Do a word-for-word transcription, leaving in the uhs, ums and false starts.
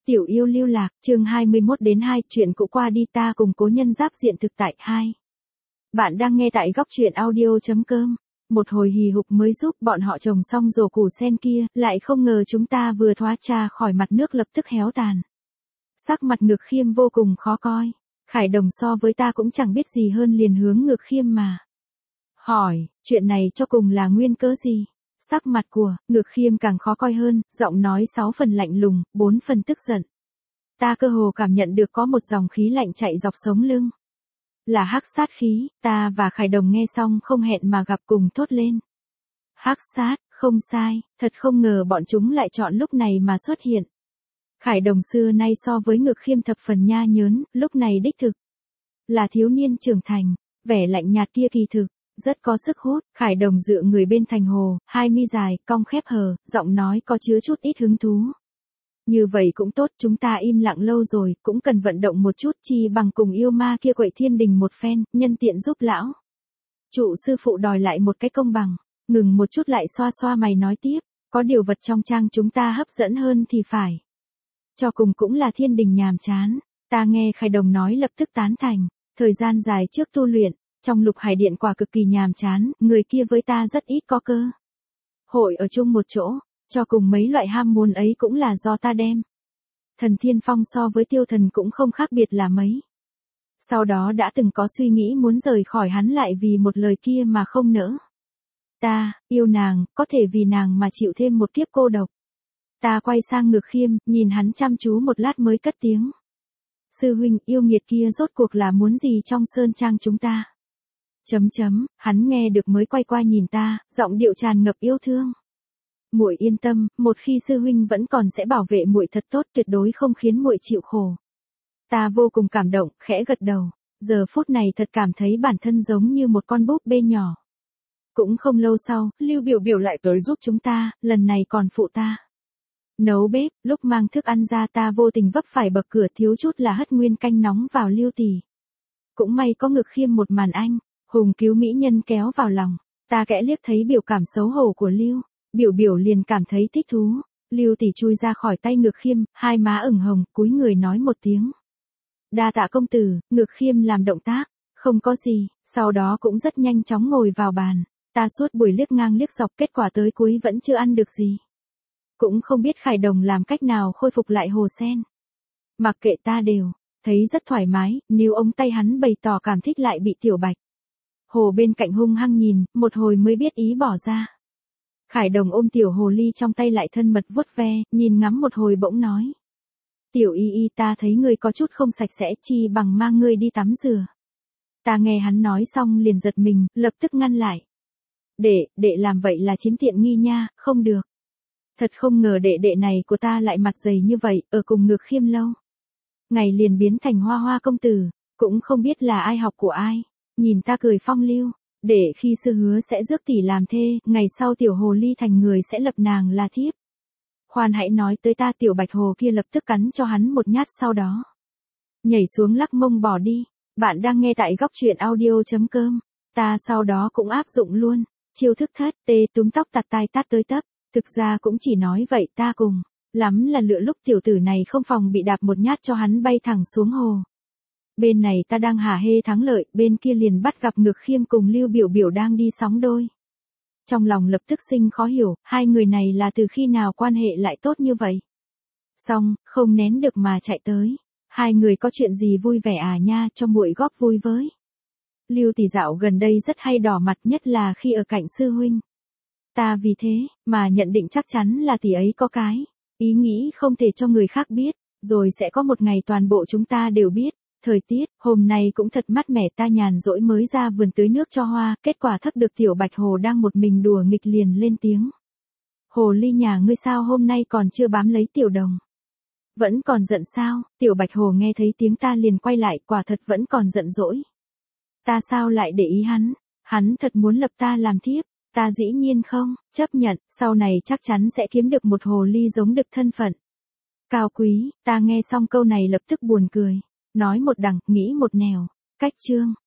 Tiểu yêu lưu lạc, chương hai mươi mốt đến hai, chuyện cũ qua đi ta cùng cố nhân giáp diện thực tại hai. Bạn đang nghe tại góc truyện audio.com. Một hồi hì hục mới giúp bọn họ trồng xong rổ củ sen kia, lại không ngờ chúng ta vừa thoát ra khỏi mặt nước lập tức héo tàn. Sắc mặt Ngược Khiêm vô cùng khó coi. Khải Đồng so với ta cũng chẳng biết gì hơn liền hướng Ngược Khiêm mà hỏi, chuyện này cho cùng là nguyên cớ gì? Sắc mặt của Ngược Khiêm càng khó coi hơn, giọng nói sáu phần lạnh lùng, bốn phần tức giận. Ta cơ hồ cảm nhận được có một dòng khí lạnh chạy dọc sống lưng. Là hắc sát khí, ta và Khải Đồng nghe xong không hẹn mà gặp cùng thốt lên. Hắc sát, không sai, thật không ngờ bọn chúng lại chọn lúc này mà xuất hiện. Khải Đồng xưa nay so với Ngược Khiêm thập phần nha nhớn, lúc này đích thực là thiếu niên trưởng thành, vẻ lạnh nhạt kia kỳ thực rất có sức hút. Khải Đồng dựa người bên thành hồ, hai mi dài, cong khép hờ, giọng nói có chứa chút ít hứng thú. Như vậy cũng tốt, chúng ta im lặng lâu rồi, cũng cần vận động một chút, chi bằng cùng yêu ma kia quậy thiên đình một phen, nhân tiện giúp lão trụ sư phụ đòi lại một cái công bằng. Ngừng một chút lại xoa xoa mày nói tiếp, có điều vật trong trang chúng ta hấp dẫn hơn thì phải. Cho cùng cũng là thiên đình nhàm chán. Ta nghe Khải Đồng nói lập tức tán thành. Thời gian dài trước tu luyện, trong Lục Hải Điện quả cực kỳ nhàm chán, người kia với ta rất ít có cơ hội ở chung một chỗ, cho cùng mấy loại ham muốn ấy cũng là do ta đem. Thần Thiên Phong so với Tiêu Thần cũng không khác biệt là mấy. Sau đó đã từng có suy nghĩ muốn rời khỏi hắn lại vì một lời kia mà không nỡ. Ta, yêu nàng, có thể vì nàng mà chịu thêm một kiếp cô độc. Ta quay sang Ngược Khiêm, nhìn hắn chăm chú một lát mới cất tiếng. Sư huynh, yêu nghiệt kia rốt cuộc là muốn gì trong sơn trang chúng ta? Chấm chấm, hắn nghe được mới quay qua nhìn ta, giọng điệu tràn ngập yêu thương. Muội yên tâm, một khi sư huynh vẫn còn sẽ bảo vệ muội thật tốt, tuyệt đối không khiến muội chịu khổ. Ta vô cùng cảm động, khẽ gật đầu. Giờ phút này thật cảm thấy bản thân giống như một con búp bê nhỏ. Cũng không lâu sau, Lưu Biểu Biểu lại tới giúp chúng ta, lần này còn phụ ta nấu bếp. Lúc mang thức ăn ra ta vô tình vấp phải bậc cửa, thiếu chút là hất nguyên canh nóng vào Lưu tỷ. Cũng may có Ngược Khiêm một màn anh hùng cứu mỹ nhân kéo vào lòng. Ta kẽ liếc thấy biểu cảm xấu hổ của Lưu Biểu Biểu liền cảm thấy thích thú. Lưu tỷ chui ra khỏi tay Ngược Khiêm, hai má ửng hồng, cúi người nói một tiếng. Đa tạ công tử. Ngược Khiêm làm động tác, không có gì, sau đó cũng rất nhanh chóng ngồi vào bàn. Ta suốt buổi liếc ngang liếc dọc, kết quả tới cuối vẫn chưa ăn được gì. Cũng không biết Khải Đồng làm cách nào khôi phục lại hồ sen. Mặc kệ, ta đều thấy rất thoải mái, níu ống tay hắn bày tỏ cảm thích lại bị Tiểu Bạch Hồ bên cạnh hung hăng nhìn, một hồi mới biết ý bỏ ra. Khải Đồng ôm tiểu hồ ly trong tay lại thân mật vuốt ve, nhìn ngắm một hồi bỗng nói. Tiểu y y, ta thấy ngươi có chút không sạch sẽ, chi bằng mang ngươi đi tắm rửa. Ta nghe hắn nói xong liền giật mình, lập tức ngăn lại. Đệ, đệ làm vậy là chiếm tiện nghi nha, không được. Thật không ngờ đệ đệ này của ta lại mặt dày như vậy, ở cùng Ngược Khiêm lâu ngày liền biến thành hoa hoa công tử, cũng không biết là ai học của ai. Nhìn ta cười phong lưu, để khi sư hứa sẽ rước tỷ làm thê, ngày sau tiểu hồ ly thành người sẽ lập nàng là thiếp. Khoan hãy nói tới ta. Tiểu Bạch Hồ kia lập tức cắn cho hắn một nhát, sau đó nhảy xuống lắc mông bỏ đi. Bạn đang nghe tại góc truyện audio.com. Ta sau đó cũng áp dụng luôn chiêu thức thất tê túm tóc tạt tai tát tới tấp. Thực ra cũng chỉ nói vậy, ta cùng lắm là lựa lúc tiểu tử này không phòng bị đạp một nhát cho hắn bay thẳng xuống hồ. Bên này ta đang hả hê thắng lợi, bên kia liền bắt gặp Ngược Khiêm cùng Lưu Biểu Biểu đang đi sóng đôi. Trong lòng lập tức sinh khó hiểu, hai người này là từ khi nào quan hệ lại tốt như vậy. Xong, không nén được mà chạy tới. Hai người có chuyện gì vui vẻ à nha, cho muội góp vui với. Lưu tỷ dạo gần đây rất hay đỏ mặt, nhất là khi ở cạnh sư huynh. Ta vì thế mà nhận định chắc chắn là tỷ ấy có cái ý nghĩ không thể cho người khác biết, rồi sẽ có một ngày toàn bộ chúng ta đều biết. Thời tiết hôm nay cũng thật mát mẻ, ta nhàn rỗi mới ra vườn tưới nước cho hoa, kết quả thắc được Tiểu Bạch Hồ đang một mình đùa nghịch liền lên tiếng. Hồ ly nhà ngươi sao hôm nay còn chưa bám lấy Tiểu Đồng? Vẫn còn giận sao? Tiểu Bạch Hồ nghe thấy tiếng ta liền quay lại, quả thật vẫn còn giận dỗi. Ta sao lại để ý hắn? Hắn thật muốn lập ta làm thiếp. Ta dĩ nhiên không chấp nhận, sau này chắc chắn sẽ kiếm được một hồ ly giống được thân phận cao quý. Ta nghe xong câu này lập tức buồn cười. Nói một đằng, nghĩ một nẻo. Cách chương